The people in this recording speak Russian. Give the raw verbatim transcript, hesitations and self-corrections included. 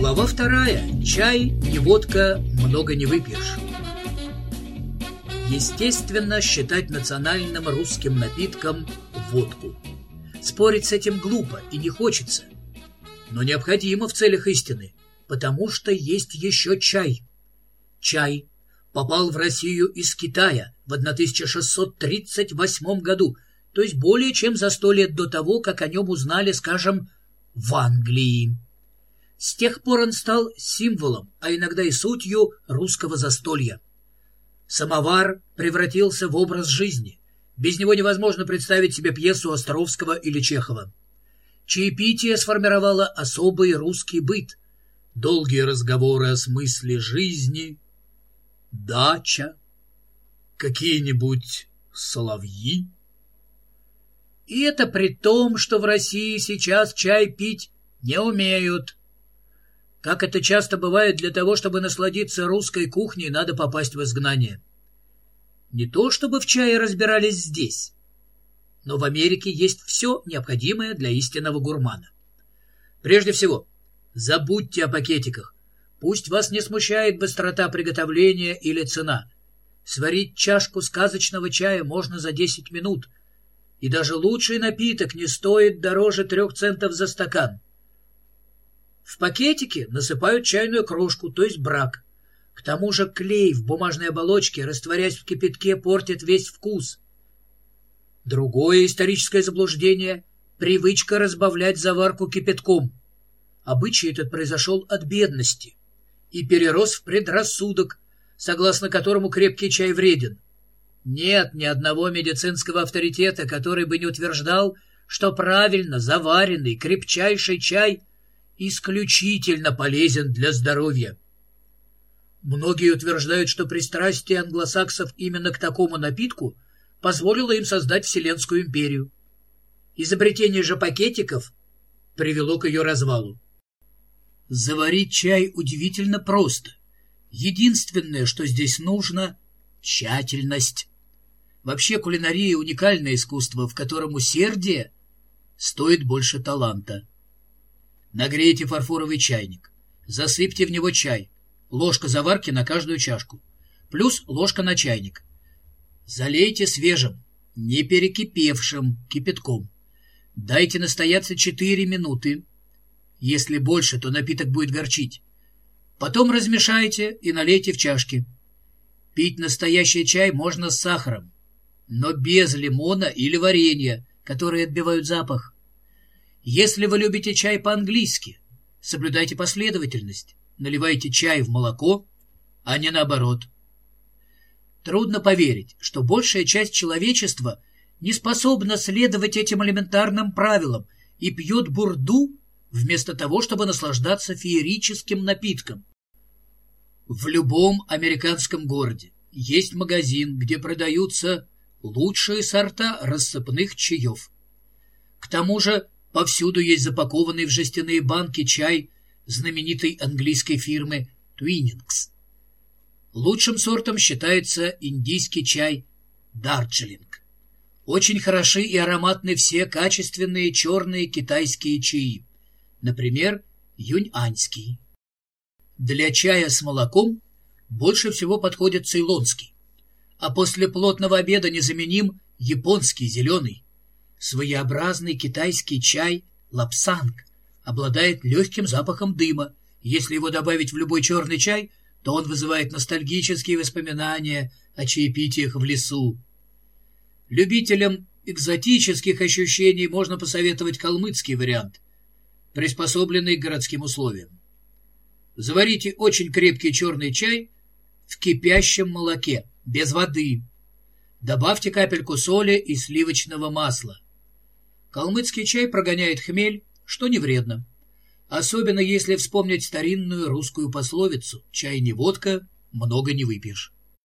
Глава вторая. Чай, не водка, много не выпьешь. Естественно, считать национальным русским напитком водку. Спорить с этим глупо и не хочется, но необходимо в целях истины, потому что есть еще чай. Чай попал в Россию из Китая в тысяча шестьсот тридцать восьмом году, то есть более чем за сто лет до того, как о нем узнали, скажем, в Англии. С тех пор он стал символом, а иногда и сутью русского застолья. Самовар превратился в образ жизни. Без него невозможно представить себе пьесу Островского или Чехова. Чаепитие сформировало особый русский быт. Долгие разговоры о смысле жизни, дача, какие-нибудь соловьи. И это при том, что в России сейчас чай пить не умеют. Как это часто бывает, для того, чтобы насладиться русской кухней, надо попасть в изгнание. Не то чтобы в чае разбирались здесь, но в Америке есть все необходимое для истинного гурмана. Прежде всего, забудьте о пакетиках. Пусть вас не смущает быстрота приготовления или цена. Сварить чашку сказочного чая можно за десять минут, и даже лучший напиток не стоит дороже трех центов за стакан. В пакетике насыпают чайную крошку, то есть брак. К тому же клей в бумажной оболочке, растворяясь в кипятке, портит весь вкус. Другое историческое заблуждение — привычка разбавлять заварку кипятком. Обычай этот произошел от бедности и перерос в предрассудок, согласно которому крепкий чай вреден. Нет ни одного медицинского авторитета, который бы не утверждал, что правильно заваренный крепчайший чай исключительно полезен для здоровья. Многие утверждают, что пристрастие англосаксов именно к такому напитку позволило им создать Вселенскую империю. Изобретение же пакетиков привело к ее развалу. Заварить чай удивительно просто. Единственное, что здесь нужно — тщательность. Вообще кулинария — уникальное искусство, в котором усердие стоит больше таланта. Нагрейте фарфоровый чайник, засыпьте в него чай, ложка заварки на каждую чашку, плюс ложка на чайник. Залейте свежим, не перекипевшим кипятком. Дайте настояться четыре минуты. Если больше, то напиток будет горчить. Потом размешайте и налейте в чашки. Пить настоящий чай можно с сахаром, но без лимона или варенья, которые отбивают запах. Если вы любите чай по-английски, соблюдайте последовательность. Наливайте чай в молоко, а не наоборот. Трудно поверить, что большая часть человечества не способна следовать этим элементарным правилам и пьет бурду вместо того, чтобы наслаждаться феерическим напитком. В любом американском городе есть магазин, где продаются лучшие сорта рассыпных чаев. К тому же повсюду есть запакованный в жестяные банки чай знаменитой английской фирмы Twinings. Лучшим сортом считается индийский чай Дарджилинг. Очень хороши и ароматны все качественные черные китайские чаи, например, юньаньский. Для чая с молоком больше всего подходит цейлонский, а после плотного обеда незаменим японский зеленый. Своеобразный китайский чай лапсанг обладает легким запахом дыма. Если его добавить в любой черный чай, то он вызывает ностальгические воспоминания о чаепитиях в лесу. Любителям экзотических ощущений можно посоветовать калмыцкий вариант, приспособленный к городским условиям. Заварите очень крепкий черный чай в кипящем молоке, без воды. Добавьте капельку соли и сливочного масла. Калмыцкий чай прогоняет хмель, что не вредно. Особенно если вспомнить старинную русскую пословицу «Чай не водка, много не выпьешь».